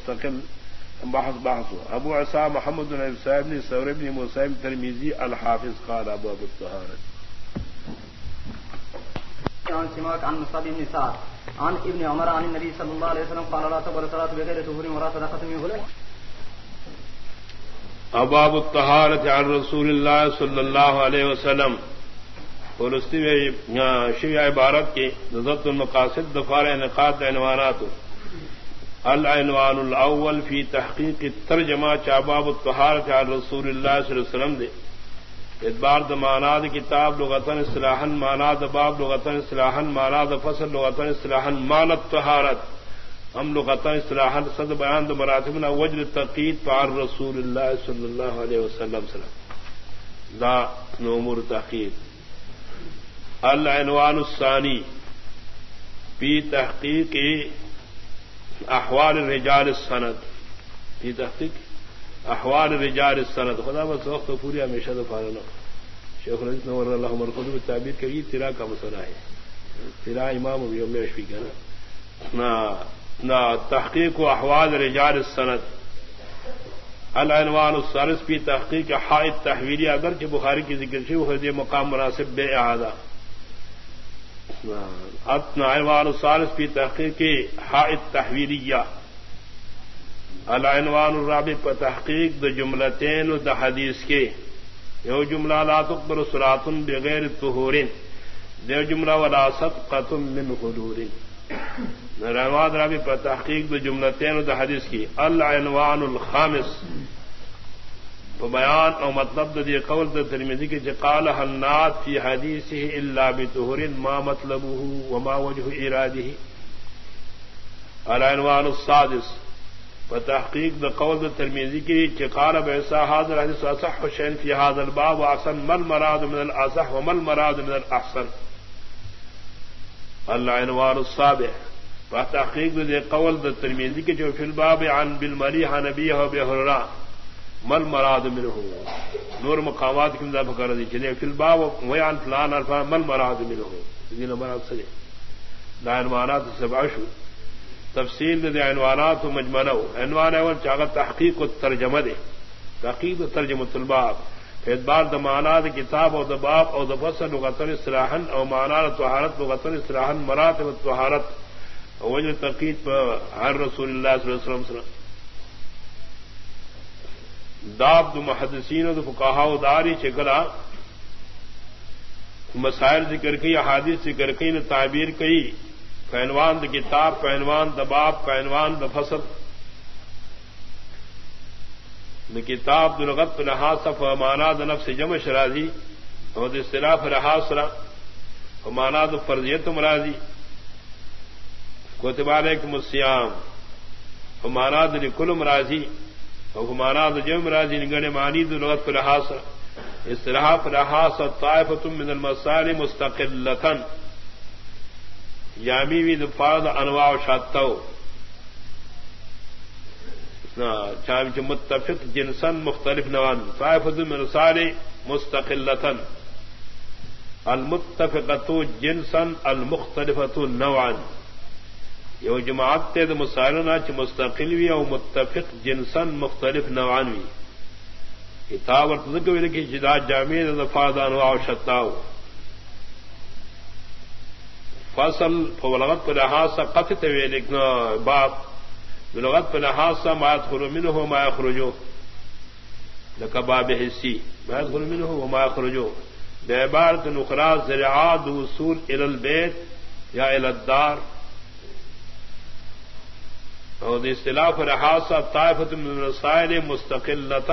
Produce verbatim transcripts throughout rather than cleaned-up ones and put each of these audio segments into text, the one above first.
مستقل بحث بحث ابو عصا محمد بن صاحب نے ثور بن موسی ترمذی الحافظ قال ابو ابو الطهارة عن سماك عن مصعب بن سعد عن ابن عمر عن النبي صلى الله عليه وسلم قال لا تقبل الصلاة بغير طهور ولا صدقة من غلول. ابواب الطهارة عن رسول الله صلى الله عليه وسلم اور اس شیع عبارت کی نظرت المقاصد دفار انعقاد عنوانات العنوان الاول فی تحقیق الترجمہ چاباب الطہارۃ عن رسول اللہ صلی اللہ علیہ وسلم دے ادبار د معناد کتاب لغتن اصطلاحا معناد باب لغتن اصطلاحا معناد فصل لغتن اصطلاحا معنی الطہارت ہم لغتن اصطلاحا صد بیان د مراتبنا وجر التقید عن رسول اللہ صلی اللہ علیہ وسلم سلام دا امور تحقیق. العنوان الثانی فی تحقیق احوال الرجال السند فی تحقیق احوال الرجال السند. خدا بس وقت پوری ہمیشہ دفارہ نہ شیخ الحدیث نور اللہ مرکز میں تعبیر کری تیرا کا مسئلہ ہے تیرا امام ابی ام اشفی کا نا نا تحقیق احوال الرجال السند. العنوان الثالث فی تحقیق حائط تحویلی اگرچہ بخاری کی ذکر سے وہ ہے مقام مناسب بے اعادہ. العنوان الثالث فی تحقیق حائط تحویلیہ. العنوان الرابع پر تحقیق د جملتین و د حدیث کے یو جملہ لا تقبل صلاۃ بغیر طہور دیو جملہ ولا صدقۃ من غلول. العنوان الرابع پر تحقیق د جملتین و د حدیث کی. العنوان الخامس بیان او مطلب دی قول د ترمذی کے قال حنات فی حدیثه الا بطهور ما مطلبه وما وجه اراده. العنوان السادس فتحقیق د قول د ترمذی کے قال بعصا هذا الحديث اصح شيء في هذا الباب واحسن ما المراد من الاصح وما المراد من الاحسن. العنوان السابع فتحقیق د قول د ترمذی کے جو فی الباب عن بالمریح نبی و بهررا مل مراد منه نور مقامات کی مذاب کر دی چلے فی الباب ویان فلان الفا مل مراد منه دین مراد سے عنوانات سبع شو تفصیل دے عنوانات و مجملہ عنوان اول چاغت تحقیق و ترجمہ دے تحقیق و ترجمہ الباب اعتبار د معنات کتاب او د باب او د فصل لغتن اصطلاحا او معنات طہارت لغتن اصطلاحا مراتب الطہارت وجه تقید عن رسول اللہ صلی اللہ علیہ وسلم. داب دو محدثین و دو فقہاء و داری چکلا مسائل ذکر کی احادیث ذکر کی نے تعبیر کی فعنوان د کتاب فعنوان د باب فعنوان د فصل د کتاب د لغت لحاظ صف معنی د نفس جمع شرازی اور د اصطلاح لحاظ سرا معنی د فرضیت مرادی کتب علیکم الصیام معنی د لکل مرادی مانا جم راجی نگڑ مانی لغت پر لحاظ اصطلاح پر لحاظ طائفۃ من المسائل مستقلۃ یامی وی دفاع انواع شاتو چاہے متفق جنسن مختلف نوان طائفۃ من المسائل مستقلۃ المتفقۃ جنسن المختلفۃ نوعا. یو جماعت تے د مسائلنا چ مستقل وی او متفق جنسن مختلف نوعان وی کتاب اور تذکر لکھی جدا جامع دفاع انواع شتاو. فصل فلغت پر لحاظ قطع وی لکھنا باب بلغت پر لحاظ ما يدخل منه ما يخرجه لك باب حسی ما يدخل منه وما يخرجه بعبارت اخرى ذريعات وصول الى البيت یا الى الدار. اور اصطلاح لحاظ طائفۃ من المسائل مستقلۃ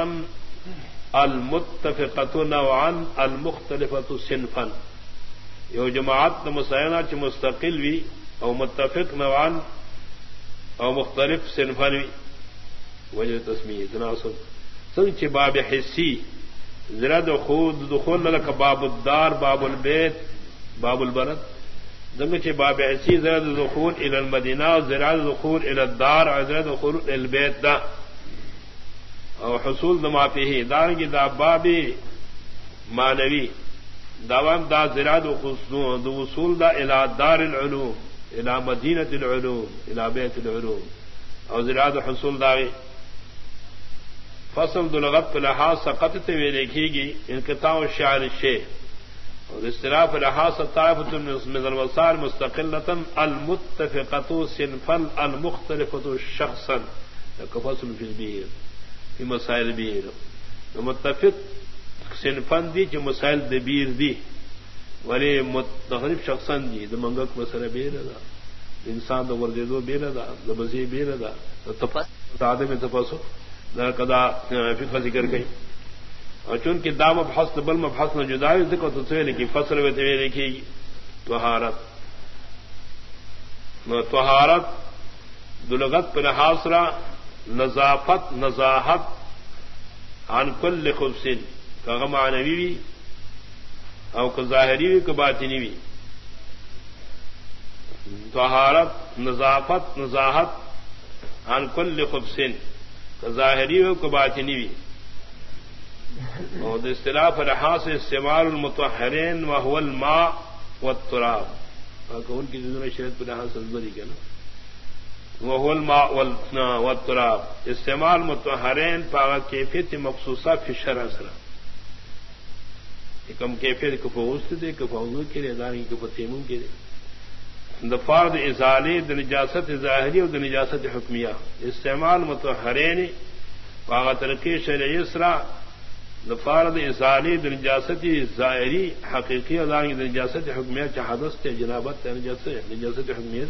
المتفقۃ نوعا المختلفۃ صنفا. یو جماعت مسائل چ مستقل وی او متفق نوعا او مختلف صنفا وی وجہ تسمیہ تناسب سنچ باب حسی زرد خود دخول لك باب الدار باب البيت باب البلد دمچ باب حسی زرد دخول الى المدینہ زرد دخول الى الدار زرد دخول الى البيت دا او حصول دما فيه دار کی دا باب معنوی دوام دا زراد وصول دا الى دار العلوم الى مدینہ العلوم الى بیت العلوم اور زراعت حصول داغی فصل دلغت لحاظ سقط وی دیکھے گی انقطاع الشعر شے اور اصطلاح لحاظ طائفۃ من الوصال مستقلۃ المتفقۃ صنفا المختلفۃ شخصا كفصل في البير في مسائل البير متفق صنفا دی جو مسائل دبیر دی ولی مختلف شخصا دی د منگک مسئلہ بیر دا انسان دو وردے دو بیر دا د بزی بیر دا تفصیل آدم تفصیل کدا فقہ ذکر گئی اور چونکہ دام مبحث بل مبحث نہ جدا ہے ذکر تو سے لکھی فصل و تے لکھی طہارت نو طہارت دلغت پر حاصرہ نظافت نزاحت عن کل خبث کا معنوی بھی او کا ظاہری بھی کا باطنی بھی طہارت نظافت نزاحت عن کل خبث ظاہری ہو کو باطنی بھی اور اختلاف لحاظ سے استعمال المطہرین وهو الماء والتراب ان کی شریعت پر لحاظ سے بری کیا نا وهو الماء والتراب استعمال مطہرین پاغ کیفیت مخصوصہ فی شرع سرا کم کیفیت کو فوست دے کو فوضو کے لیے دانی کو تیمم کے لیے دفارد ازالی د نجاست ظاہری اور د نجاست حکمیہ استعمال متحرین پاغ ترقی شرعی اسرا دفارد ازالی د نجاست ظاہری حقیقی ادانی د نجاست حکمیہ چہادست جنابت نجاست نجاست حکمیہ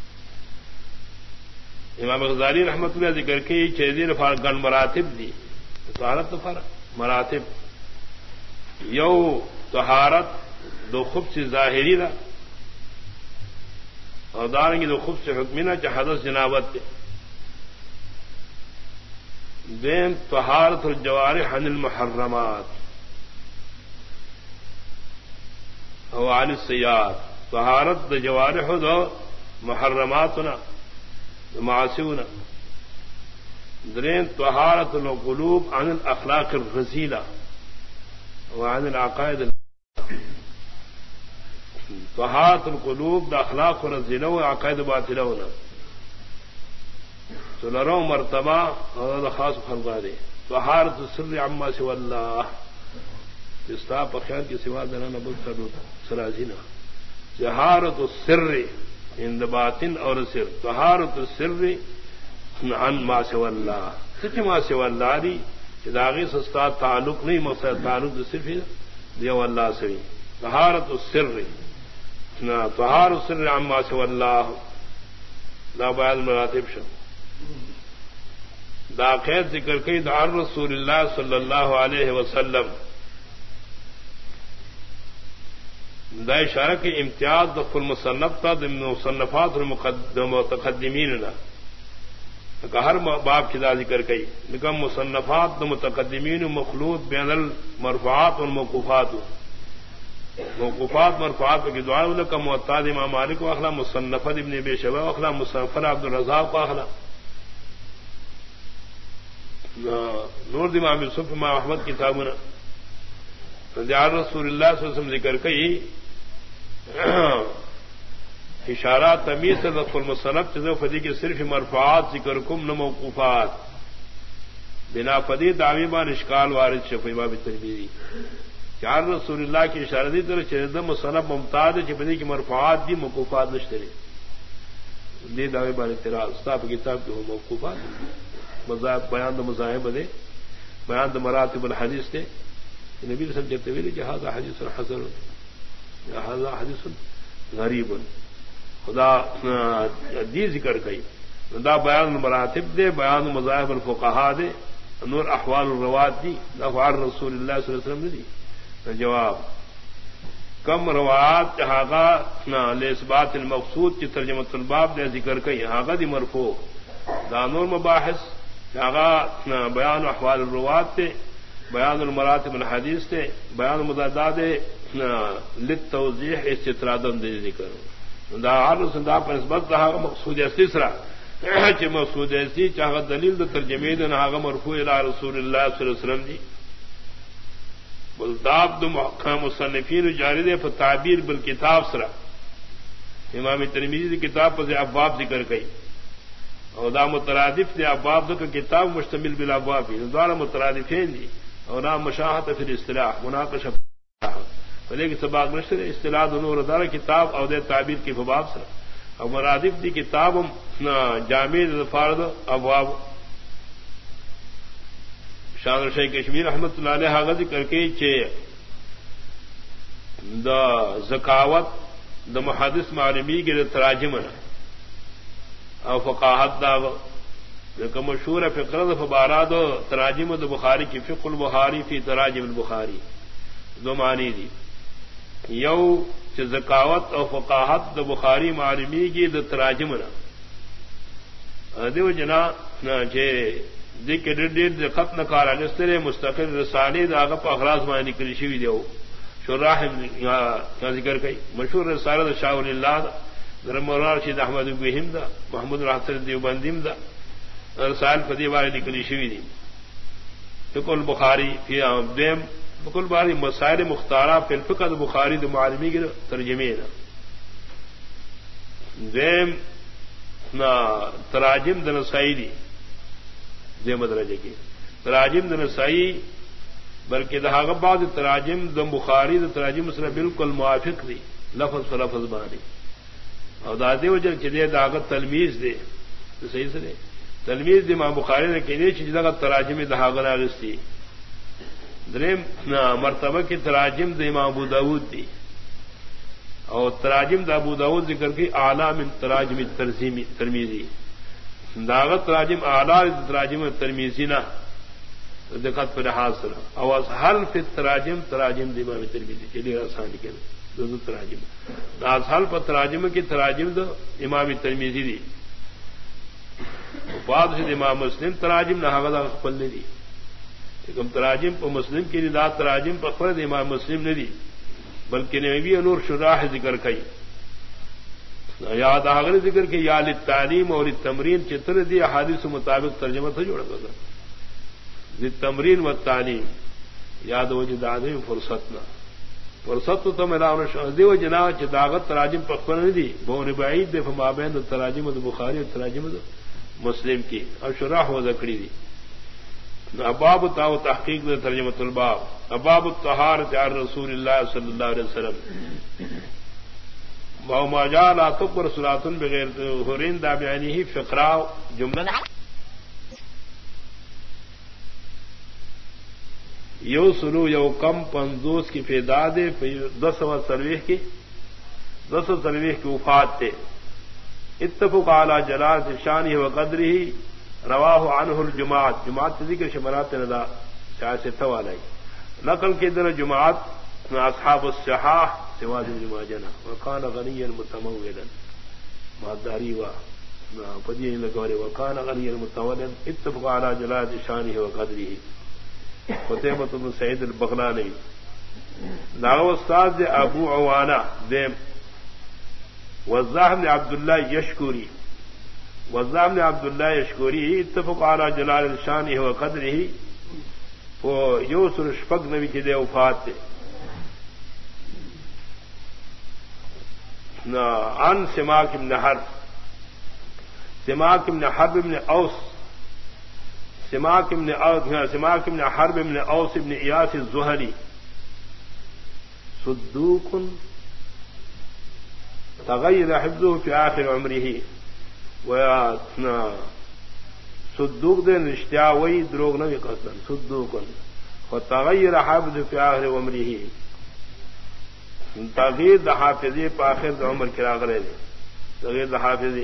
امام غزالی رحمۃ اللہ ذکر کی چیزیر فار گن مراتب دی طہارت فار مراتب یو طہارت دو خبث ظاہری را اور دارنگی دو خوب سے حکمینہ چہادس جنابت دین طہارت الجوارح عن المحرمات او عن السیئات طہارت دو جوارح دو محرماتنا دو معاصیونا درین طہارت القلوب عن الاخلاق الرذیلہ وعن العقائد طہارت القلوب دا اخلاق رذیلہ و عقائد باطلہ ہونا سنرو مرتبہ اور خاص فرما دے طہارت السر عما سوى اللہ جستا پخیار کی سوا دنا نبض کر سرازینا طہارت السر عند باطن اور سر طہارت السر عن ما سوى اللہ سچ ما سوى اللہ دی داغی سستا تعلق نہیں مقصد تعلق صرف دیو اللہ سے طہارت السر طہار السر عما سوى اللہ لا بعد مراتب شو دا قید ذکر کئی دعا رسول اللہ صلی اللہ علیہ وسلم دا اشارہ کی امتیاز دخل مصنف تا دمن مصنفات المتقدمین لا کہ ہر باب کی دا ذکر کئی نکم مصنفات متقدمین مخلوط بین المرفوعات والموقوفات موقوفات مرفوعات کی دعا لکا موطا امام مالک واخلا مصنفت ابن ابی شیبہ واخلا مصنفت عبد الرزاق واخلا نور امام یوسف امام احمد کتابنا دیار رسول اللہ صلی اللہ علیہ وسلم ذکر کئی اشارات تمیز سے دخل مصنف چیزوں فدی کے صرف مرفوعات ذکر کم نہ موقوفات بنا فدی دعوی بان اشکال وارد شفی باب ترمیزی چار رسول اللہ کی اشارہ دی طرح چیز مصنف ممتاز چپدی کی مرفوعات دی موقوفات نشترے دی دعوی بان اعتراض استاپ کتاب کی ہو موقوفات مذاہب بیان دا مذاہب دے بیان دا مراتب الحدیث دے نبی رسول جبتے ویلی کہ هذا حدیث حسن هذا حدیث غریب خدا دی ذکر کئی دا بیان مراتب دے بیان مذاہب الفقہاء دے نور احوال الروات دی افعال رسول اللہ صلی اللہ علیہ وسلم دی جواب کم روایات چہاگا لإثبات المقصود کی ترجمۃ الباب دے ذکر کئی ہاگا دی مرفوع دا نور مباحث چہاگا بیان احوال الروات تے بیان المراتب الحدیث تے بیان مضادات للتوضیح استطرادا دے ذکر دا عرض دا پر نسبت دا مقصود استسرا چ مقصود اسی چاہا دلیل دا ترجمے دے نہ مرفوع الی رسول اللہ صلی اللہ علیہ وسلم دی بلداب دو محکم مصنفین جاری دے فتعبیر بالکتاب سرا امام ترمذی دی کتاب پر ابواب ذکر کئی اور دا مترادف دے ابواب دو کتاب مشتمل بالابواب دوارا مترادفین دی اور نام مشاہت پھر اصطلاح مناقشہ لیکن سباق نشر اصطلاح دونوں دار کتاب اور دے تعبیر کی فباب سے اور مرادف دی کتاب جامع فارد ابواب شاہ شیخ کشمیر رحمۃ اللہ علیہ حاغذ کر کے چے دا زکاوت دا محادث معلومی کے تراجم او فقاہت دا کہ مشہور فقر فبارہ دو تراجم د بخاری کی فقہ البخاری فی تراجم البخاری دو معنی دی یو چ زکاوت او فقاہت د بخاری معلومی کی د تراجم نہ دیو جنا چے ذکر ډېر د خط نه کار انستره مستقل رساله داغه په اغراض باندې کړی شوی دیو شراح ذکر کوي مشهور رساله د شاول الله درمولار شید احمد بهم دا محمود الحسن دیوبندیم دا رسائل فدی باندې کړی شوی دی فقہ البخاری فی دیم فقہ البخاری مسائل مختارہ فی الفقہ البخاری د معلومی کی ترجمه ده دیم نا تراجم د نسائی دی دے مدرجے کی تراجم د نسائی بلکہ دہاغ بعد تراجم د بخاری د تراجم سره بالکل موافق دی لفظ پر لفظ بانی اور دادے وجل چدے داغت تلمیز دے تو صحیح سے دے تلمیز دی امام بخاری نے کہنے چیز لگا تراجم دہاغ ناغستی دریم مرتبہ کی تراجم د امام ابو داود دی اور تراجم د ابو داود ذکر کی اعلی من تراجم ترزیمی ترمیزی داغت تراجم اعلی تراجم ترمیزی نہ دقت پر حاصل اور حل فی تراجم تراجم دی امام ترمیزی چلیے آسان کے دو تراجم حل پر تراجم کی تراجم دو امام ترمیزی دی بعد سے امام مسلم تراجم نہ خپل نے دی لیکن تراجم کو مسلم کی دا تراجم پر فرد امام مسلم نے دی بلکہ نبی انور شراح ذکر کئی یاد آگر ذکر کے یا للتعلیم اور تمرین چتر دی احادیث مطابق ترجمہ سے جوڑا تھا تمرین و تعلیم یاد و جداد فرصت نہ فرصت تو میرا دیو جنا چداغت تراجم پخر نہیں دی بون بعید دے فمابین تراجم بخاری اور تراجم مسلم کی اور شراح و ذکری دی اباب تاو تحقیق میں ترجمۃ الباب اباب الطہارۃ عن رسول اللہ صلی اللہ علیہ وسلم باو ما جاء لا تقبل صلاۃ بغیر طہورین دا بیانی ہی فقرا جملہ یو سلو یو کم پنزوس کی فیداد دس و سرویح کی دس و سرویح کی وفات تھے اتفق علی جلالۃ شانہ و قدرہ رواہ عنہ الجماعت جماعت ذکر شمرات ندا سیاست والا نقل کے دن جماعت اصحاب الصحاح سواد بن ماجہ وکان غنیا متمولا ماداری وا فدی لگورے وکان غنیا متمولا اتفق علی جلالۃ شانہ و قدرہ قتیبہ بن سعید البغلانی ناو استاد ابو عوانہ دیم وزاح بن عبداللہ یشکوری وزاح بن عبداللہ یشکوری اتفق علی جلال شانہ و قدرہ وہ یوسر شفق نبی کی دے وفات تھے عن سماک بن حرب سماک بن حرب بن اوس سماک بن سماک بن حرب بن اوس بن ایاس الزہری صدوق تغیر حفظه في آخر عمره ويا صدوق دے رشتہ وہی دروغ نہ قصدن صدوق وتغیر حفظه في آخر عمره تغیر د حافظی په آخر د عمر کې راغلی دی تغیر د حافظی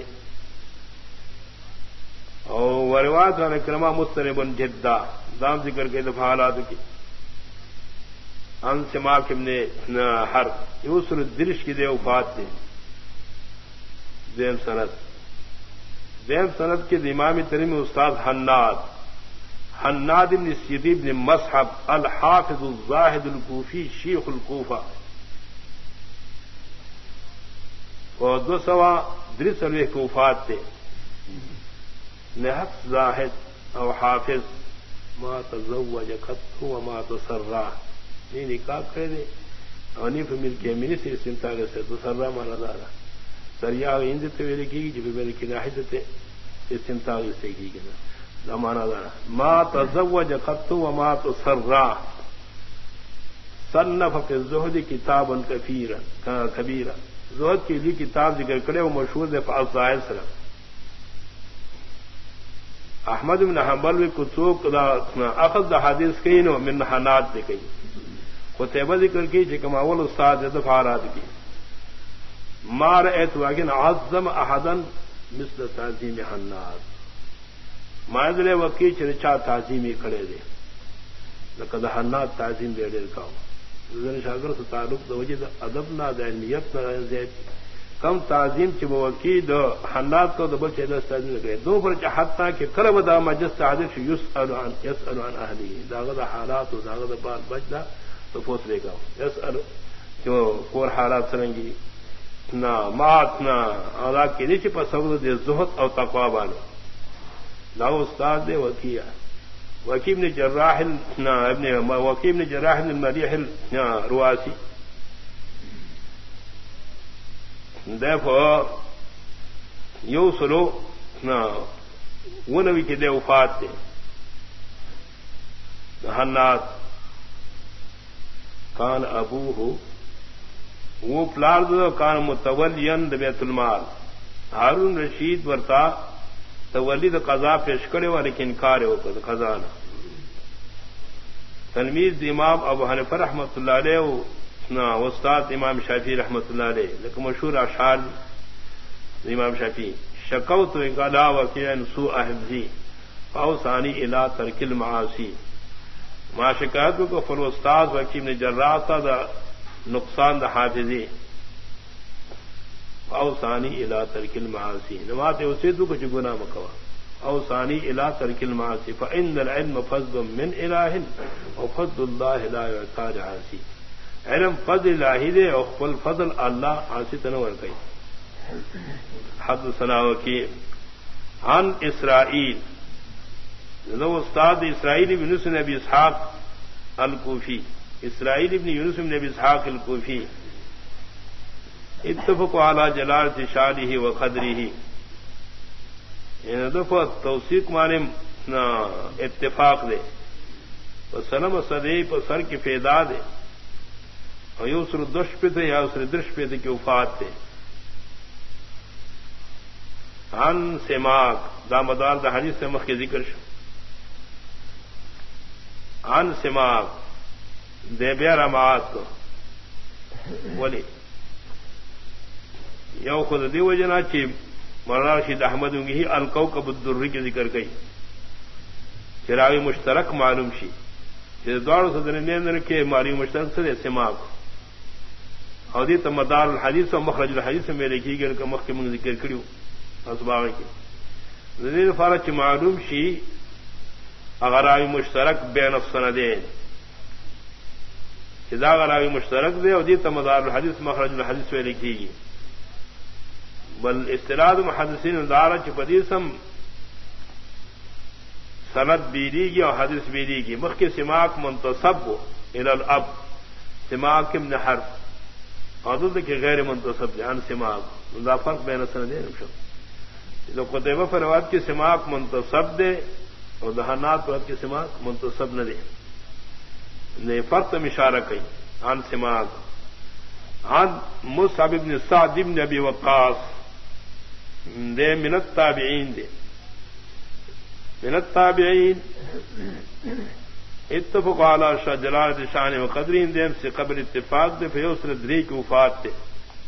او روایت عن کرما مستنب جدا دام ذکر کے دفعات کی ان سماک ابن حرب یوسر الدرش کی دے وفات تھے دیم سند دیم سند کے امام ترمذی استاد حناد حناد بن سیدی بن مصحب الحافظ الزاہد الکوفی شیخ الکوفہ اور دو سوا درس الوح کو وفات تھے نحق زاہد او حافظ ما تزوج خط وما تسرع نہیں نکاح کرے دے اور نہیں مل کے منی سے سنتا سے تسرع مانا دارا سریا ہند ویلے کی جب میرے کی ناحیت تھے استمتاع سے کی گنا زمانہ دارا ما تزوج خط وما تسرع صنف فی الزہد کتابا کثیرا کبیرا زہد کے لیے کتاب ذکر کرے وہ مشہور ہے فضائل سرا احمد بن حنبل بھی کتوک اخذ حدیث کئی نو من حنات دے کئی قتیبہ ذکر کی کہ کماول استاد دفارات کی مار ایت واگن عظم احدا مثل تعظیم حنات مائدلے وکی چرچا تعظیمی کھڑے دے لقد حنات تعظیم دے دے کا زن شاگر سے تعلق دو وجہ ادب نہ دینیت نہ زید کم تعظیم چ وکی دو حنات کو دبل چھ دس تعظیم کرے دو پر حتا کہ قرب دا مجلس حاضر یسأل عن یسأل عن اهله داغد حالات و داغد بال بجدا تو پوچھ لے گا یسأل جو کور حالات سرنگی نہ مات نہ ادا کے نیچے پر سبب دے زہد اور تقوا والے لا استاد دے وکیع وکیع نے جراح نہ ابن وکیع نے جراح بن ملیح الرواسی دیکھو یو سلو نہ وہ نبی کے دے وفات تھے حنات کان ابو ہو وہ پلار دو کان متولین بیت المال ہارون رشید ورتا تولی دا قضا پیش کرے ہوا لیکن انکار ہو کر خزانہ تلمیذ امام ابو حنیفہ رحمۃ اللہ علیہ استاد امام شافعی رحمۃ اللہ علیہ لیکن مشہور اشعار امام شافعی شکوت الا وکیع سوء حفظی فاوصانی الی ترک المعاصی ما شکایت کو فر استاد وکیع نے جراح تھا دا نقصان دا حافظی اوسانی الی ترک المعاصی نمات اسے تو کچھ گناہ مکوا اوسانی الی ترک المعاصی فان العلم فضل من الہ وفضل اللہ لا يعطى لعاصی علم فضل الہی دے اور قل فضل اللہ عاصی تنور کئی حد سناو کی عن اسرائیل لو استاد اسرائیل بن یونس بن اسحاق الکوفی اسرائیل بن یونس بن اسحاق الکوفی اتفقوا على جلالة شانه وقدره ان دفع توثیق مانے اتفاق دے وسلم صدی پر سر کی فیدا دے اور یوسر دش پہ تھے یا اسر درش پہ تھے کی وفات تھے عن سماک دامدار دا حدیث سے مخ کے ذکر شو عن سماک دے بیر امات کو ولی یو خود دی وجنا چی مولانا رشید احمد ہی الکوکب الدری کے ذکر گئی چراوی مشترک معلوم شی کہ دوڑ صدر نے کے ماری مشترک سے سماق اور دی تمدار الحدیث و مخرج الحدیث میں لکھی گئی کہ مخ کے من ذکر کریو اسباب کی ذلیل فارچ معلوم شی اگر آئی مشترک بین السندین چدا اگر آئی مشترک دے اور دی تمدار الحدیث مخرج الحدیث میں لکھی گئی بل استراد محدثین دارا چپدیسم سند بیری کی اور حدیث بیری کی مخ کے سماق منتصب الى الاب سماق ابن حرب اور دوسرے کے غیر منتصب جان سماق لا فرق بین سندین تو قطعبہ پر روایت کی سماق منتصب دے اور دہانات پر کی سماق منتصب نہ دے نے فرق تم اشارہ کئی عن سماق عن مصعب بن سعد بن ابی وقاص دے من التابعین دے من التابعین اتفق على جلالة شان وقدرین دے سے قبل اتفاق دے فیوسر دری کی وفات دے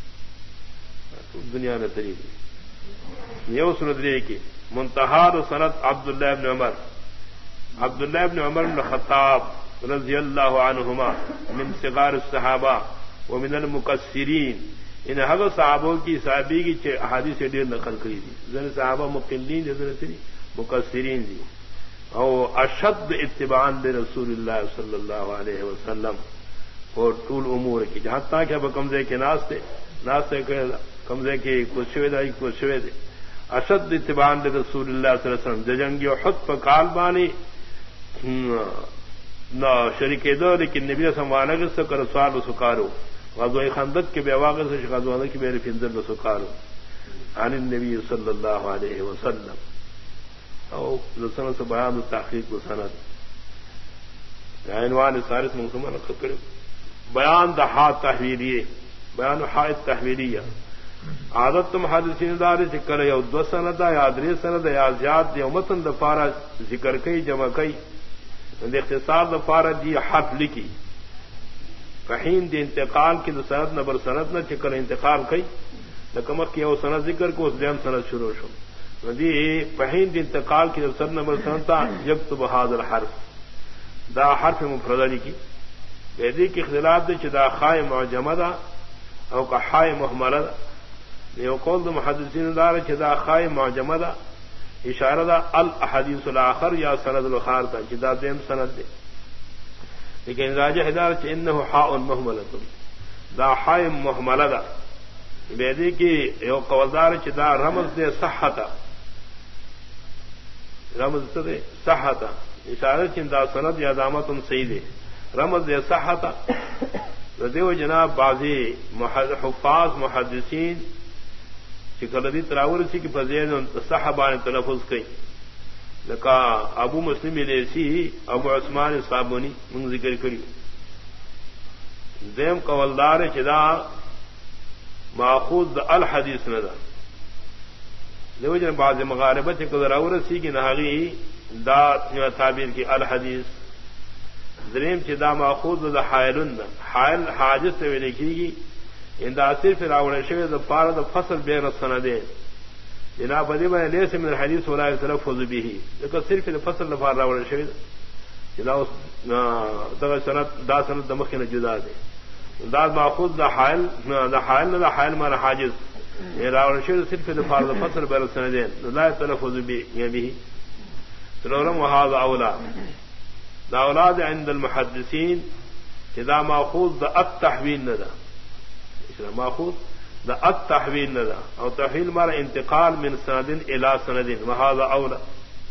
دنیا نے طریق یوسر دری کی منتہار سنت عبداللہ بن عمر عبداللہ بن عمر بن خطاب رضی اللہ عنہما من صغار الصحابہ ومن المقصرین ان حق صحابوں کی صحابی کی چھ احادیث سے ڈیر نقل کری تھی زن صحابہ مقلین دی زن سری مقصرین دی او اشد اتباعاً دے رسول اللہ صلی اللہ علیہ وسلم اور طول امور کی جہاں تک ہے کمزے کے ناستے ناستے کمزے کی کچھ شوے دائی کچھ شوے دے اشد اتباعاً دے رسول اللہ صلی اللہ علیہ وسلم جنگی احد پر کال بانی نہ شریک دو لیکن نبی رسم وانگس سے کر سوال و سکارو غزوہ خندق کے بیواغ سے غزوہ کی میرے فنزل و سکارو عن النبی صلی اللہ علیہ وسلم او سند سے بیان تحقیق و سند عنوان سارس منصوبہ نقد کرے بیان دا ہا تحویلیے بیان ہا تحویلیہ عادت محدثین دار ذکر یو دو سند یا درې سند یا زیاد دی متن د فارا ذکر کوي جمع کوي د اختصار د فارا دی حرف لکی فحین دی انتقال کی د سند نمبر سند نہ چکر انتقال کوي د کمر کی او سند ذکر کو اس دیم سند شروع شو دی فحین دی انتقال کی د سند نمبر سند تا یکتب هذا الحرف دا حرف مفرد لکی دی کی اختلاف دی چې دا خای معجمه دا او کا حای محمله دا یو قول د محدثین دار چې دا خای معجمه دا اشاره دا الاحاديث الاخر یا سند الاخر دا چې دا دیم سند دی لیکن راجح ادار چې انه حاء مهمله دا حای محمله دا به دې کې یو قوالدار چې دا رمز دی صحته رمز څه دی صحته اشاره چې دا سند یا دامت صحیح دی رمز دی صحته دیو جناب بعضی حفاظ محدثین چکلدی تراور سی کی فضیل صحابان تلفظ کئی لکا ابو مسلم لیسی ابو عثمان صابونی من ذکر کری دیم قولدار چدا ماخوذ دا الحدیث ندا دیو جناب بعضی مغاربت چکلدراور سی کی نحاغی دا تعبیر کی الحدیث دریم چې دا ماخوذ د حائلن حائل حاجز ته ویل کیږي ان دا صرف راوړل شوی د پاره د فصل بین السندین جنا په دې باندې لیس من الحديث ولا يتلفظ به دا صرف د فصل لپاره راوړل شوی دا اوس دا سند دا سند د مخ نه جدا دی دا ماخوذ د حائل د حائل د حائل معنی حاجز راوړل شوی صرف د پاره د فصل بین السندین لا يتلفظ به به ترورم وهذا اولا دا اولاد عند المحدثین اذا ماخوذ دا التحویل ندا اسلام ماخوذ دا التحویل ندا او تحویل مارا انتقال من سند الى سند وهذا اولا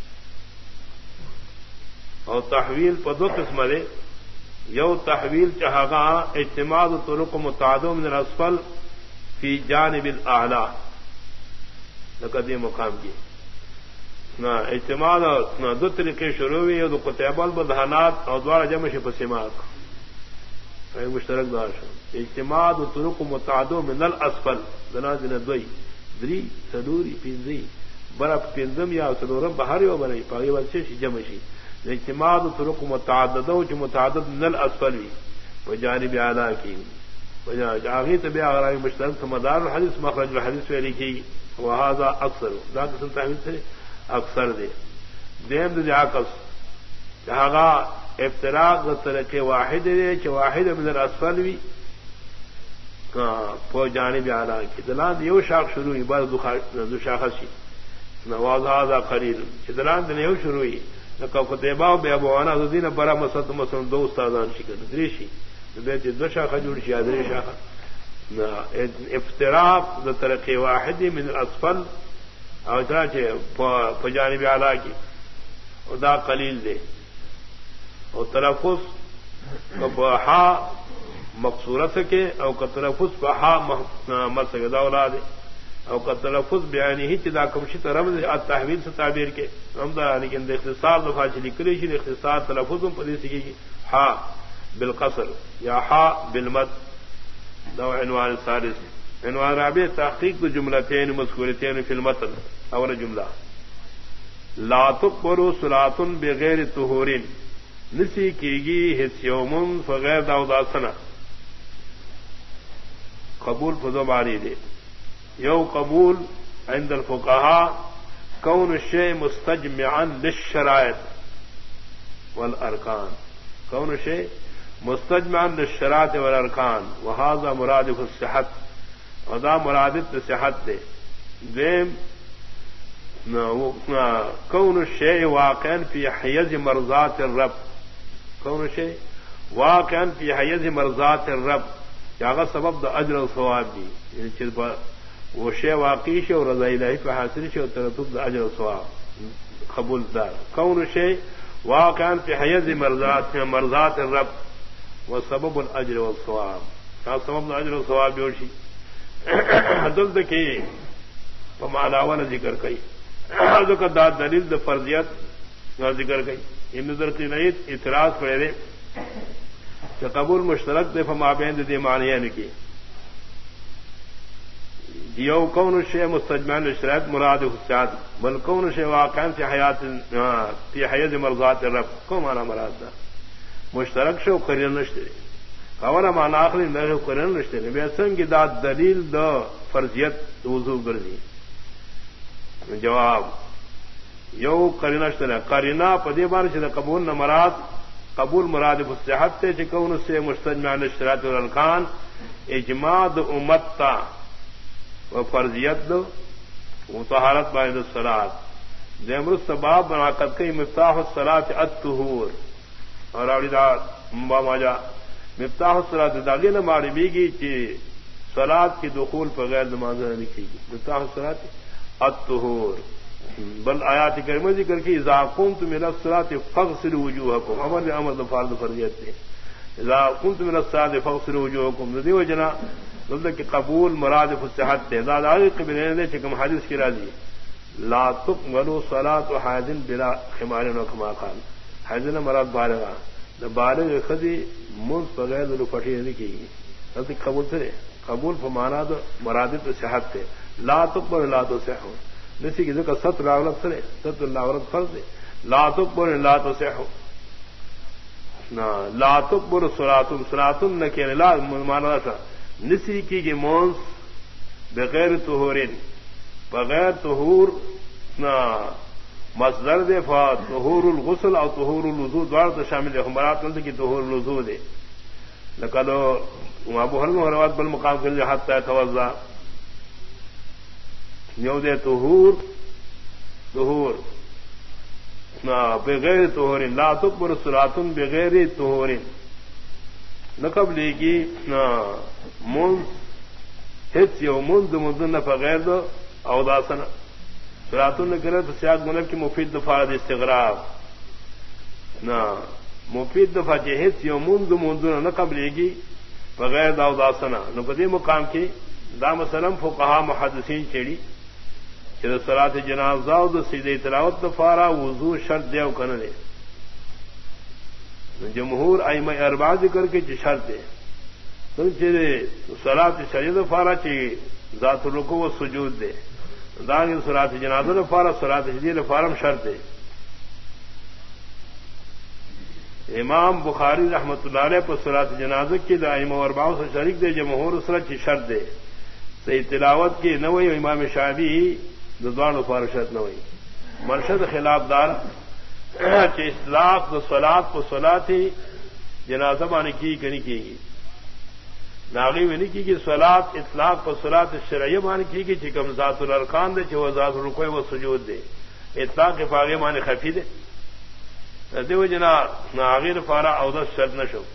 او تحویل په دو قسم دے یو تحویل چاہا اجتماع طرق متعدد من الاسفل فی جانب الاعلی لقد مقام کی نہ اجتماع نہ دو طریقے شروع ہوئی اور قطب البدحانات اور دوارا جمع سے پسماق مشترک دار اجتماع طرق متعدد من الاسفل دنا دن دوئی دری سدوری پنزی برف پنزم یا سدورم بہاری و بنائی پاگی بچے جمع شی اجتماع طرق متعدد جو متعدد من الاسفل بھی وہ جانب اعلیٰ کی آگے طبی اگر مشترک مدار الحدیث مخرج الحدیث میں لکھی وہذا اکثر دا قسم تعمیر سے اکثر دے دیم دے عکس جہاں افتراق طریقے واحد دے چ واحد من الاسفل وی کو جانب اعلی کی دلان یو شاخ شروع ہوئی بعد دو شاخ سی نواز هذا قلیل چ دلان دے یو شروع ہوئی لکہ فتیبہ بے ابوانا دین برا مسد مثلا دو استادان شکل دریشی دے دو شاخ جوڑ شی ادری شاخ افتراق طریقے واحد من الاسفل او چاچے پجانب اعلیٰ کی دا قلیل دے او تلفظ ہا مقصورت سکے او کا تلفظ پہ ہا مت سکے دا اولاد دے او کا تلفظ بیانی ہی چدا کمشی رمز التحویل سے تعبیر کے رمضا لیکن اختصار دفاع چلی کلی شی اختصار تلفظ پدی سکی گی ہا بالقصر یا ہا بالمد دا عنوان ثالث عنوان رابع تحقیق جملتین مذکورتین فی المتن اول جملہ لا تقبر صلاۃ بغیر طہور نسی کیگی حس یوم فغیر داوداسنا قبول فضو معنی دے یو قبول عند الفقهاء کون الشیء مستجمعا للشرائط والارکان کون الشیء مستجمعا للشرائط والارکان وهذا مرادف الصحت ودا مرادف صحت دے دیم کون الشیء واقعا فی حیز مرضات الرب کون الشیء واقعا فی حیز مرضات الرب یاغا سبب دا اجر و ثواب دی یعنی وہ شیء واقعی شے اور رضا الہی پہ حاصل شے اور ترتب دا اجر و ثواب قبول دار کون الشیء واقعا فی حیز مرضات مرضات الرب و سبب الاجر و ثواب کیا سبب دا اجر و ثواب بیوشی حدل دکی پمعناوان ذکر کئی کا دا دلیل دا فرضیت ذکر گئی ابن درتی نعید اعتراض پڑے رہے کہ قبول مشترک دے فما بین دے معنی نے کی یو کون شے مستجمعن اشتراک مراد حسیات بل کون شے واقعا فی حیات فی حیات مرضات الرب کو معنی مراد دا مشترک شو قرین نشتے خبر معنی آخری نرے قرین نشتے بے سنگی دا دلیل دا فرضیت وضو گردی جواب یو قرینہ اشتراک قرینہ پدی بار چھ قبول نہ مراد قبول مراد صحت تے چکون سے مستجمع اشتراط الارکان اجماع د امت تا و فرضیت دو و طہارت بعد الصلاۃ ذمر سباب منعقد کی مفتاح الصلاۃ الطہور اور اولیدار ماجا مفتاح الصلاۃ داغین معربی کی کہ صلاۃ کی دخول بغیر نماز نہیں کی مفتاح الصلاۃ الطہور بل آیات کریمہ ذکر کی اذا قمتم الى الصلاة فاغسلوا وجوهكم امر امر فرض فرضیت ہے اذا قمتم الى الصلاة فاغسلوا وجوهكم ذی وجنا مطلب کہ قبول مراد صحت ہے ذات علی قبلین نے کہ حدیث کی راضی لا تقبل صلاة حائض بلا خمار و کما قال حائض مراد بالغ بالغ خدی منس بغیر لپٹی نہیں کی ذات قبول سے قبول فمانا مراد صحت ہے لا تقبل لا تصح نسی کی ذکر ستر العورت سرے ستر العورت فرض ہے لا تقبل لا تصح لا تقبل صلاۃ صلاۃ نہ کہ لا مانا تھا نسی کی کہ مونس بغیر طہورین بغیر طہور نہ مصدر دے فا طہور الغسل اور طہور الوضو دوار تو شامل ہے ہمارات میں کہ طہور الوضو دے لقد ابو حنیفہ روایت بالمقام کے حتی توضا یو دے طہور طہور نہ بغیر طہورین لا تقبل صلاۃ بغیر طہورین نقب لے گی نہ منز ہچ یو منز مندن نہ بغیر دو اوداسن صلاۃ نے کرے تو سیاق ملک کی مفید دفاع استغراق نہ مفید دفاع کے ہچ یو منز مندن نہ قبل لے گی بغیر دا اوداسنا نہ بدی مقام کی دام سلم فقہا محدثین چیڑی کہ صلاۃ جنازہ و سیدہ تلاوت دفارا وضو شرط دے او کن دے جمہور ائمہ اربعہ ذکر کے شرط دے صلاۃ شریعت دفارا چی ذات رکوع و سجود دے دان صلاۃ جنازہ دفارا صلاۃ شریعت دفارم شرط دے امام بخاری رحمۃ اللہ علیہ پر صلاۃ جنازہ کی ائمہ اربعہ سے شریک دے جمہور اسرت کی شرط دے صحیح تلاوت کی نہ وہی امام شافعی دزوان فارشت نہ ہوئی مرشد خلاف دار کہ اطلاق دو صلاۃ کو صلاۃ ہی جنازہ مانے کی کہ نہیں کی گی ناغی میں نہیں کی کہ صلاۃ اطلاق کو صلاۃ شرعیہ مانے کی گی چکم ذات الارکان دے چھ ذات الرکوع و سجود دے اطلاق کے فاغے مانے خفی دے دیو جنا ناغیر فارا اودس شرط نہ شو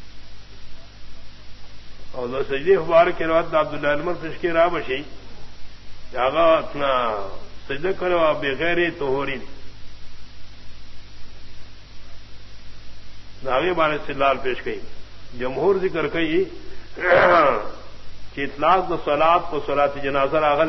اور سجدے مبارک کے روایت عبداللہ علمر تشکی راہ بشی جاگا اتنا سجدہ کرو بغیر طہورین ناغی بارے استدلال پیش گئی جمہور ذکر کئی کہ اطلاق دو صلاۃ کو صلاۃ جنازہ راغل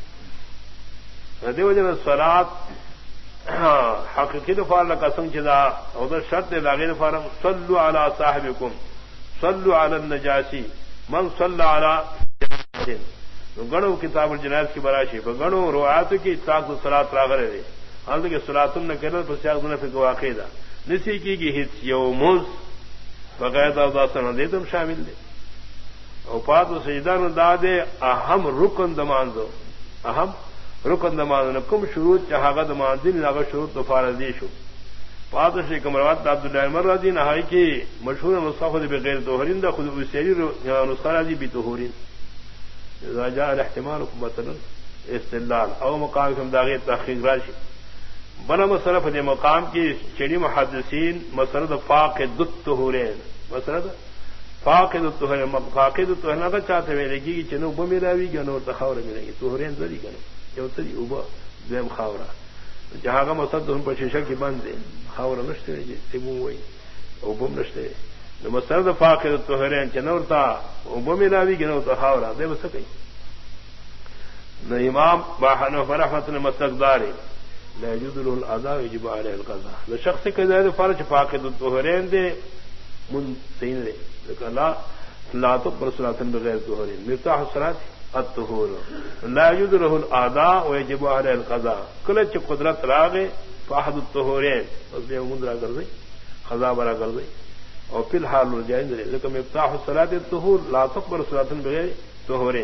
ہے دیو جنا صلاۃ حقیقی دفار لقسم چدا ادھر شرط لاغی دفارم صلوا علی صاحبکم صلوا علی النجاشی من صلی علی گنو کتاب الجنائز کی براشی گنو روایات کی اطلاق دو صلاۃ راغل ہے حالت کہ صلاۃ نہ کرنا تو سیاق نہ پھر واقع دا نسی کی کی ہت یومز بغیر اوداسن دے تم شامل دے او پات و سجدہ نہ دا دے اہم رکن دمان دو اہم رکن دمان کم شروط چاہا دمان دین لاغ شروط تو فارضی شو پات شی کمروات عبداللہ عمر رضی نہائی کی مشہور نسخہ خود بغیر طہورین دا خود اسیری نسخہ رضی بطہورین اذا جاء الاحتمال مثلا استدلال او مقام کم داغی تحقیق راشی بنا مسئلہ فدی مقام کی چڑی محدثین مسئلہ فاقد الطہورین مسئلہ فاقد الطہورین فاقد الطہورین اگر چاہتے ہوئے لگی کہ چنو با ملاوی گنو تخاور ملے گی طہورین زدی گنو یو تری اوبا دویم خاورا جہاں کا مسئلہ ہم پر شیشہ کی بند دے خاورا نشتے جی تیمون ہوئی اوبم نشتے مسئلہ فاقد الطہورین چنور تا اوبا ملاوی گنو تخاورا دے بسکی نہ امام با حنیفہ رحمۃ اللہ مسلک دار لا يجوز له الأداء ويجب عليه القضاء. لشخص كذا فرج فاقد الطهورين دي من سين دي لا لا تقبل صلاة بغير طهورين. مفتاح الصلاة الطهور. لا يجوز له الأداء ويجب عليه القضاء. كل قدرت راغي فاحد الطهورين بس یہ مندرا کر دے قضا برا کر دے اور فی الحال الجائز لیکن مفتاح الصلاة الطهور لا تقبل صلاة بغير طهورين.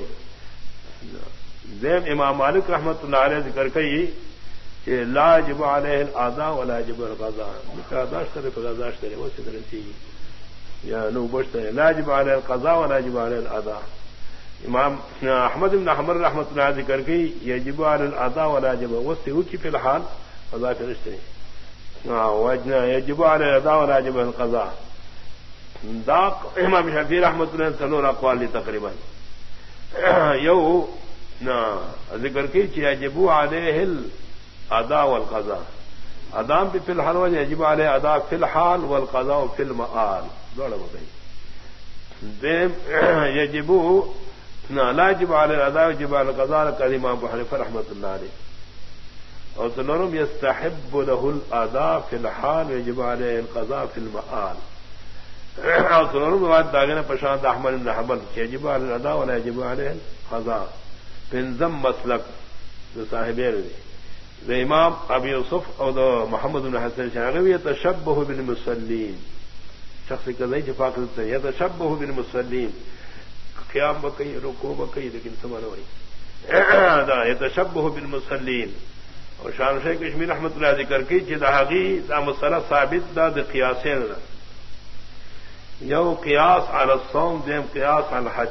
دیم امام مالک رحمت اللہ علیہ ذکر کئی کہ لا يجب عليه الاداء ولا يجب القضاء. قضاء کرے قضاء کرے وہ سدر تھی یا نو بشتے لا يجب عليه القضاء ولا يجب عليه الاداء. امام احمد بن حنبل رحمت اللہ علیہ ذکر کئی يجب على الاداء ولا يجب وسو کی فی الحال قضاء کرتے وجنا يجب على الاداء ولا يجب القضاء. ذاق امام شافعی رحمت اللہ علیہ سلور اقوال تقریبا یو نا ذکر کی کہ يجب عليه الاداء والقضاء. ادام فی الحال و يجب عليه اداء فی الحال والقضاء فی المآل. دوڑا بتائی دیم يجب لا يجب عليه الاداء ويجب على القضاء قال امام ابو حنیفہ رحمۃ اللہ علیہ. اور سنورم يستحب له الاداء فی الحال ويجب عليه القضاء فی المآل. اور سنورم بات داغنا پشانت احمد بن حنبل يجب على الاداء ولا يجب عليه القضاء. بنزم مسلک صاحبین امام ابی یوسف اور محمد بن حسن شاغوی يتشبه بالمصلين. شخص کذئی جفاق سے يتشبه بالمصلين قیام بکئی رکوع بکئی لیکن سمجھ وہی دا يتشبه بالمصلين. اور شان شیخ کشمیر رحمۃ اللہ ذکر کی کہ داغی دا مسئلہ ثابت دا د قیاسین یو قیاس علی الصوم دیم قیاس علی الحج.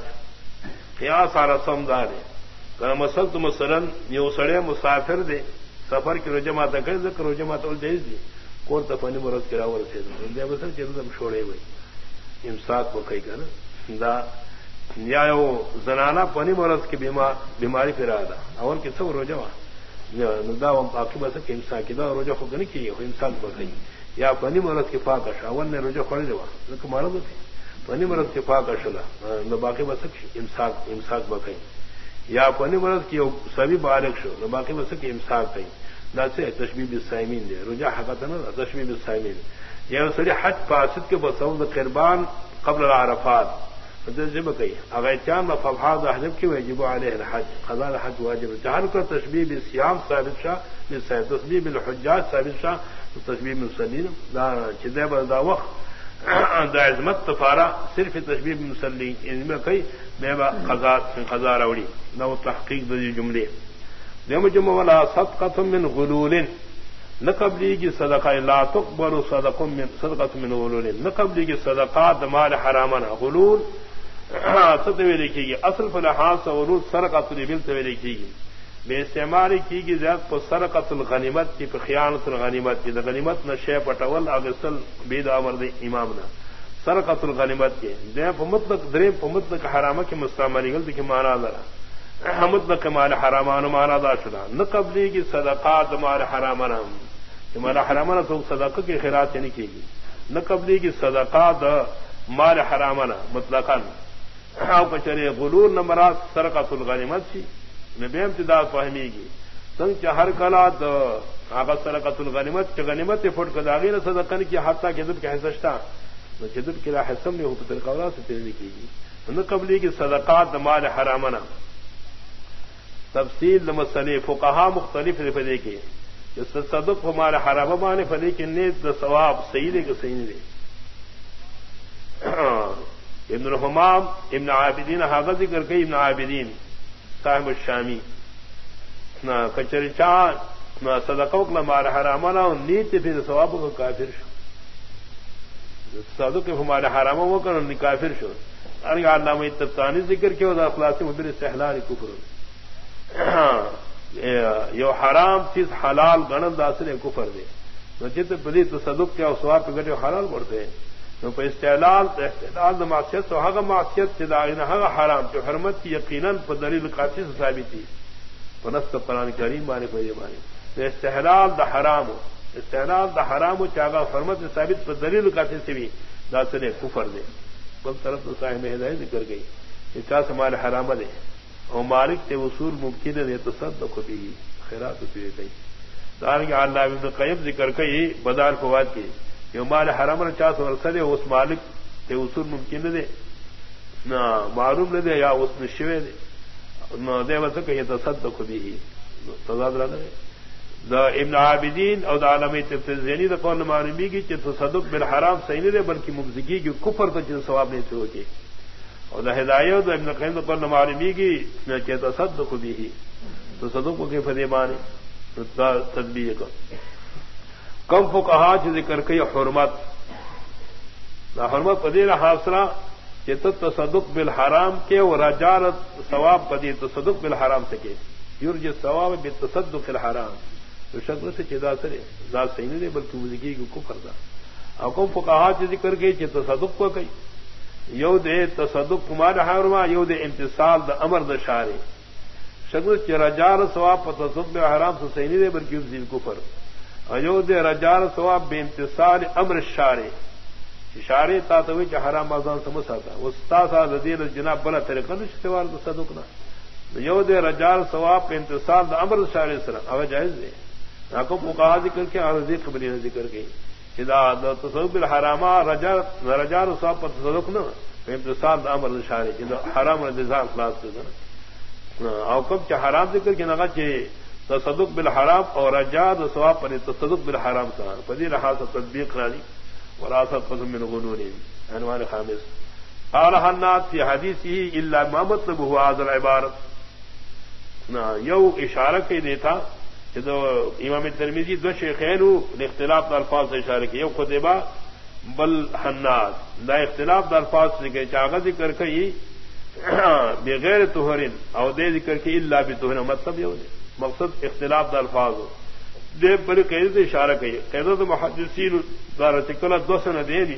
قیاس علی الصوم دا دے کہ مثلا تو مثلا یو سڑے مسافر دے سفر کی روزہ ماتا کرے ذکر روزہ ماتا ول جائز دی کور تفانی مرض کرا ور سے دے مثلا چلو ہم چھوڑے ہوئے امساک کو کئی کنا دا یا یو زنانہ پانی مرض کی بیمار بیماری پھرا دا اور کس روزہ وا ندا و باقی بس کہ امساک دا روزہ خود نہیں کی امساک بکئی یا پانی مرض کی پاک شاول نے روزہ کھڑے دوا ذکر مرض تھی پانی مرض کی پاک شلا نو باقی بس امساک امساک بکئی یا پانی مرض کی سبھی بالغ شو نو باقی بس کہ امساک کئی دا سے تشبیہ بالصائمین دے روزہ حقت نہ تشبیہ بالصائمین. یہ سری حج فاسد کے بسود قربان قبل العرفات جب کئی اگر چاند فبحاد احجب کی واجب علیہ الحج قضاء الحج واجب جہر کو تشبیہ بالصيام ثابت شاہ بالصيام تشبیہ بالحجاج ثابت شاہ تشبیہ بالمصلین دا چدے بدا وقت دا عظمت تفارا صرف تشبیہ بالمصلین ان میں کئی بے قضاء قضاء روڑی نو تحقیق دی جملے دیم جمع ولا صدقۃ من غلول نقبلی کی صدقہ لا تقبل صدقۃ من صدقۃ من غلول نقبلی کی صدقات مال حرامنا غلول ستوی لکھی گی اصل فلحاظ سے غلول سرقۃ الابل توی لکھی گی بے استعمال کی گی زیادہ پر سرقۃ الغنیمت کی خیانت الغنیمت کی غنیمت نہ شے پٹول اغسل بید امر دی امامنا سرقۃ الغنیمت کے دے مطلق دریم مطلق حرامہ کی مستعملی گل کی معنی ذرا مطلق مال حرامان مانا دا شدا نہ قبلی کی صدقات مال حرامنا مال حرامنا تو صدقہ کی خیرات نہیں کی گی نہ قبلی کی صدقات مال حرامنا مطلقاً او کچرے غلول نمرات سرقۃ الغنیمت سی میں بے امتداد فہمی گی سنگ چہر کلا تو آغا سرقۃ الغنیمت چ غنیمت فٹ کداغی نہ صدقہ کی حتا جدب کہ حصہ نہ جدب کی حسم نے ہو طریقہ ولا سے تیری کی گی نہ قبلی کی صدقات مال حرامنا. تفصیل مسئلے فقہا مختلف رفدے کے صدق ہمارے حرام مانے فدے کے نیت ثواب صحیح دے کہ صحیح دے. ابن الحمام ابن عابدین حاغ ذکر کئی ابن عابدین صاحب الشامی نہ کچری چان نہ صدقوں کا ہمارے حرامانہ نیت پھر ثواب کو کافر شو صدق ہمارے حرام وہ کر کافر شو. ارے علامہ تبتانی ذکر کیا ہوتا اخلاص مبر استحلال کفر یو حرام چیز حلال گنن داسر کفر دے نو جت پلی تصدق کیا سواب پہ گٹے حلال بڑھتے ہیں نو پہ استحلال استحلال معصیت تو حق معصیت سے داغنا حق حرام جو حرمت کی یقیناً پر دلیل قاطع سے ثابت تھی پنست قرآن کریم مانے پہ یہ مانے استحلال دا حرام ہو استحلال دا حرام ہو چاہا حرمت سے ثابت پر دلیل قاطع سے بھی داسر کفر دے. کل طرف تو صاحب ہدایت ذکر گئی کہ کیا سمال حرام دے اور مالک سے وصول ممکن ہے تصدق بھی خیرات پیے گئی دار کے اللہ ابن قیم ذکر کئی بدار فواد کی جو مال حرام چا سو رسدے اس مالک تے اصول ممکن دے نہ معلوم نہ دے یا اس نشوے دے نہ دے وس کہ تصدق بھی تضاد رہا دا ابن عابدین اور دا علامہ تفسیری دا قول معلومی کی کہ تصدق بالحرام صحیح نہیں دے بلکہ مبزگی کی کفر کا جن ثواب نہیں سے ہوتی اور دا ہدایت دا ابن قیم دا قول معلومی کی کہ تصدق بھی تصدق کو کہ فدیبانی تدبیر کا کم فقہا چ ذکر کئی حرمت دا حرمت پدیر حاصلہ کہ تصدق بالحرام کے اور رجالت ثواب پدی تصدق بالحرام سے کے یرج ثواب بالتصدق الحرام تو شکل سے چدا سرے ذات صحیح نہیں بلکہ مزگی کو کفر دا او کم فقہا چ ذکر کئی کہ تصدق کو کئی you they Tasadduq Kumar حرما you دے امتصال دا امر دا شارع شکل چ رجال ثواب تصدق بالحرام سے صحیح نہیں بلکہ مزگی کفر ایو دے رجال ثواب بے امتصال امر الشارع اشارے تا تو کہ حرام آزان سمجھ آتا استاد دین جناب بلا طریقہ استوار تصدق نہ یو دے رجال ثواب پہ انتصال دا امر اشارے سر او جائز دے ناکو فقہا ذکر کے اور ذکر قبلی ذکر کی اذا تصدق بالحرام رجال رجال ثواب پر تصدق نہ پہ انتصال دا امر اشارے جن حرام النظام خلاص کر او کب کہ حرام ذکر کے نہ کہ تصدق بالحرام اور رجال ثواب پر تصدق بالحرام کا فضیل حاصل تطبیق راضی وراثت قسم من غنون عنوان خامس قال حناد في حديثه الا ما مطلبه هذا العبارت نا یو اشارہ کے دیتا کہ تو امام ترمذی دو شیخین اختلاف الفاظ سے اشارہ کیا یو قتیبہ بل حناد دا اختلاف الفاظ سے کہ چاغ ذکر کئی بغیر طہر او دے ذکر کہ الا بطہر مطلب یہ مقصد اختلاف الفاظ ہو دے بڑے قید سے اشارہ کیے قیدت محدثین دار چکلا دو سن دے دی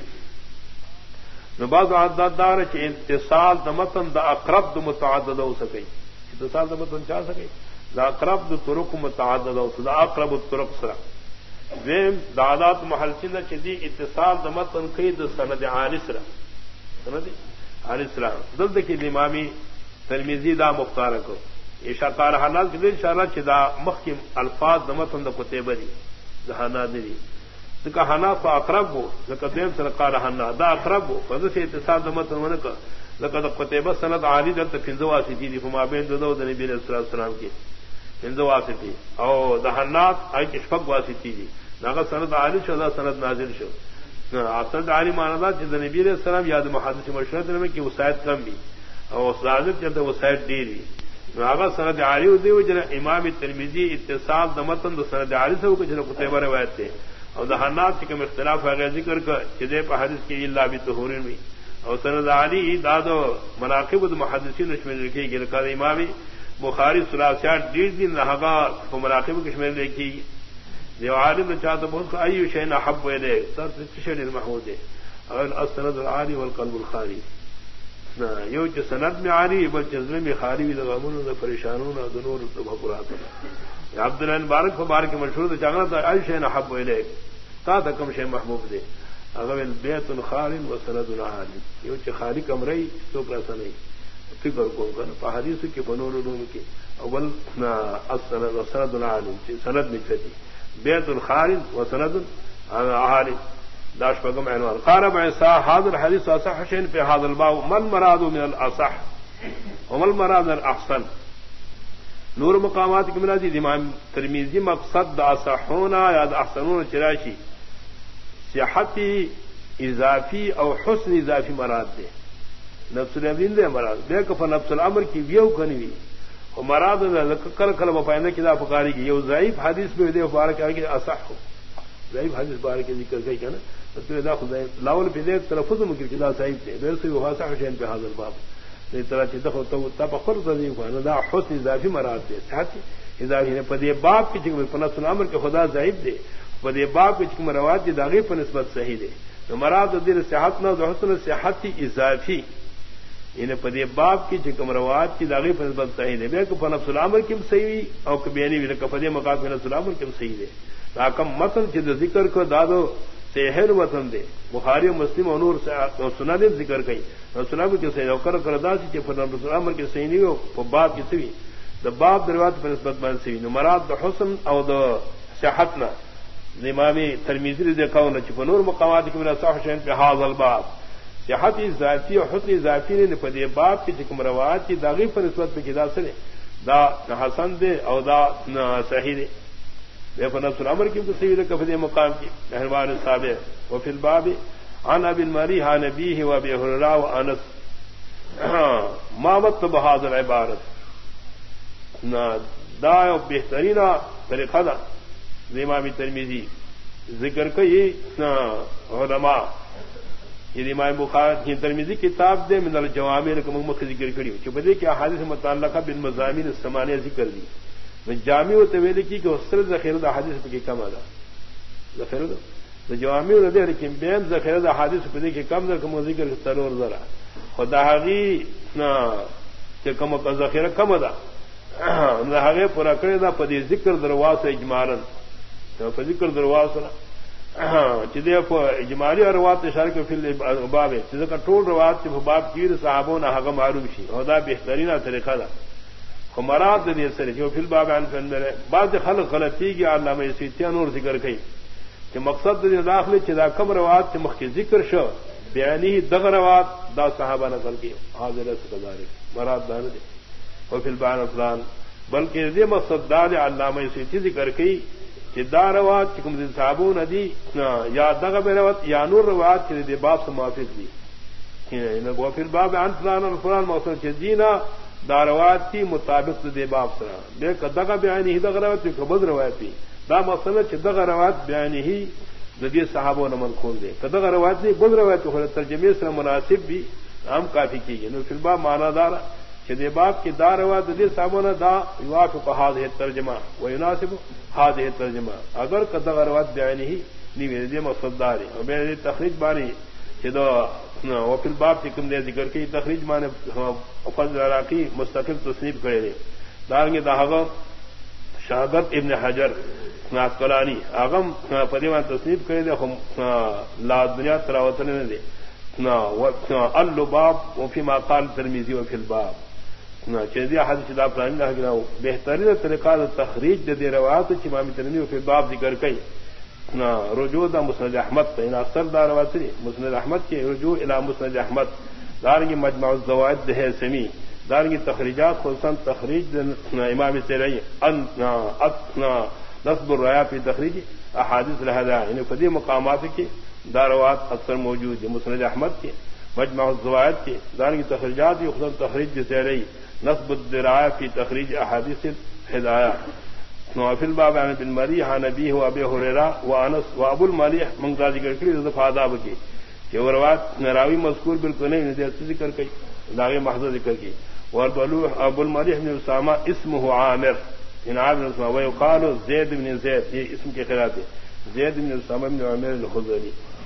نباز عدد دار چ اتصال د متن د اقرب د متعدد ہو سکے اتصال د متن چا سکے د اقرب د طرق متعدد ہو سدا اقرب الطرق سرا دیم دعادات محلسین چ دی اتصال د متن قید سند عالی سرا سند عالی سرا دل کی امامی ترمذی دا مختار کو اشارہ حالات کے اشارہ چدا مخ الفاظ دمتن د قتیبہ دی ذہنا دی کہ حنا فاقرب ہو لقدیم سرقال حنا دا اقرب ہو فذ سے اتصال دمتن من کا لقد قتیبہ سند عالی دت فنزو واسطی دی فما بین دو د نبی علیہ الصلوۃ والسلام کی فنزو واسطی او دہنات ای اشفق واسطی دی ناغ سند عالی شدا سند نازل شو سند عالی معنی چې د نبی علیہ السلام یاد محدث مشهور میں کہ وسائد کم بھی او استاد چلتے وسائد ڈیر بھی آغا سند عالی ہوتی ہو جنا امام ترمذی اتصال د متن د سند عالی سے کو جنا قتیبہ روایت تھے اور دہنات کے اختلاف ہے ذکر کا جدے پر حدیث کی الا بطہور میں اور سند عالی داد مناقب المحدثین اس میں لکھی گئی کہ امام بخاری ثلاثیات ڈیڑھ دن رہا کو مناقب کے میں لکھی جو عالم چاہتا بہت ای شیء احب الیہ سر تشہیر المحمود اور السند العالی والقلب الخالی یو چې سند میں عاری بل جزم میں خالی وی لغمون و پریشانون و دنور تبقرات عبد الله مبارک مبارک مشهور ده چاغنا ته عائشہ نے حب الیک تا ته کوم شی محبوب دے اگر بیت خال و سند عالی یو چې خالی کمرے تو پرسا نہیں فکر کو کن په حدیث کې بنور علوم کې اول السند و سند عالی سند میں چتی بیت خال و سند عالی داش پگم عنوان قال عيسى هذا الحديث اصح شيء في هذا الباب ما المراد من الاصح وما المراد الاحسن نور مقامات کے منازی امام ترمذی مقصد اصحونا یا احسنون چراشی صحتی اضافی او حسن اضافی مراد دے نفس الامر دے مراد دے کہ نفس الامر کی ویو کنوی اور مراد کل کل بپائندہ کی دا فقاری کی یہ ضعیف حدیث میں دے فارق ہے کہ اصح ضعیف حدیث بارے کے ذکر کئی کہ نا لاول پہ دیکھ تلفظ مکر چلا صحیح تھے دیر سے وہ صح حسین پہ حاضر باب نہیں طرح چیتا تبخر تضیف ہے دا حسن اضافی مراد دے صحت اضافی نے پدے باب کی چکم پنس الامر کے خدا ضعیف دے پدے باب کی چکم روایت دی داغی پر نسبت صحیح دے تو مراد دیر صحت نہ حسن صحتی اضافی انہیں پدے باب کی چکم روایت کی داغی پر نسبت صحیح دے بے کہ پنس الامر کم صحیح اور کبیانی بھی پدے مقام پنس الامر کم صحیح دے راکم متن چیز ذکر کو دادو سہر وطن دے بخاری مسلم اور نور سنا دے ذکر کئی سنا کے صحیح کر کردا سی فرمان کے صحیح نہیں ہو باب کی سوی دا باب دروات پر نسبت بن سوی نو مراد دا حسن او دا صحتنا امامی ترمیزی دیکھا نہ چپ نور مقامات کی میرا صاحب شہن پہ حاض الباب صحت ذاتی اور حسن ذاتی نے نفدی باب کی چکم روایت کی داغی پر نسبت پہ کدا سنے دا حسن دے او دا صحیح دے دیکھو نفس الامر کی تصویر کفدی مقام کی مہربان صاحب وفی الباب عن ابی المری عن نبیہ و ابی ہریرہ و انس ما مطلب هذا العبارت دا بہترین طریقہ دا امام ترمذی ذکر کا یہ علماء یہ امام بخاری ترمذی کتاب دے من الجوامع نے مخ ذکر کری چپدے کہ احادیث متعلقہ بالمضامین الثمانیہ ذکر دی میں جامع و طویل کی کہ اصل ذخیرہ احادیث پہ کم ادا ذخیرہ دا جوامع و دے لیکن بین ذخیرہ احادیث پہ کہ کم در کم ذکر ضرور ذرا خدا حقی نہ کہ کم ذخیرہ کم ادا نہ حقی پورا کرے دا پدی ذکر درواز اجمالاً ذکر درواز چدے اجمالی روات اشارہ کے فل باب ہے چیز کا ٹول روات سے باب کی صحابوں نہ حق معلوم شی خدا بہترین طریقہ دا خمرات دے سر جو فل باب عن فندر بعض خلق غلطی کی علامہ سیتیان اور ذکر کئی کہ مقصد دے داخل چدا کم روات سے مخ ذکر شو بیانی دغ روات دا صحابہ نقل کی حاضر سکدارک مراد دار دے اور فل بان فلان بلکہ یہ مقصد دار علامہ سیتی ذکر کئی دا روات چکم دن صحابوں ندی یا دغ روات یا نور روات کے باب سے موافق دی پھر باب عن فلان اور فلان مقصد دینا دا روات کی مطابق دے باب سرا بے دغ بیانی ہی دغ روات بد روایتی دا مقصد دغ روات بیانی ہی ندی صحابوں نے من کھول دے دغ روات نہیں بد روایت ترجمے سے مناسب بھی ہم کافی کی گئے پھر باب مانا دارا کہ باپ کی دا روات دے صحابوں نے دا یوافق هذه الترجمہ و يناسب هذه الترجمہ اگر قد روات بیان ہی نہیں دے مقصد دار ہے اور تخریج بانی کہ دو و فی الباب کی کم دے ذکر کی تخریج مانے فضل عراقی مستقل تصنیف کرے دے دارنگے دا شہادت ابن حجر عسقلانی اغم پدیوان تصنیف کرے دے لا دنیا تراوتنے نے دے اللباب وفی ما قال ترمذی وفی الباب چیزی حدیث دا پرانی دا گراو بہترین طریقہ دا تخریج دے دے روایت چی امام ترمذی وفی الباب ذکر کئی رجوع دا مسند احمد تا ان اکثر دا روایت لی مسند احمد کی رجوع الى مسند احمد دارنگی مجمع الزوائد دے سمی دارنگی تخریجات خلصان تخریج امام ترمذی نصب الرایہ فی تخریج احادیث لہذا یعنی فدی مقامات کی داروات اکثر موجود ہے مسند احمد کے مجمع الزوائد کے دارنگی تخریجات یہ خصوصاً تخریج سے رہی نصب الدرایہ فی تخریج احادیث ہدایہ فی الباب عن ابن مری عن نبی و ابی ہریرہ و انس و ابو الملیح منگتا ذکر کری ضد آداب کی کہ وہ روایت راوی مذکور بالکل نہیں ندیت ذکر کی داغی محض ذکر کی اور ابو الملیح بن اسامہ اسمہ عامر ان عامر اسمہ ویقال زید بن زید یہ اسم کے خلاف ہے زید بن اسامہ بن عامر الخزاعی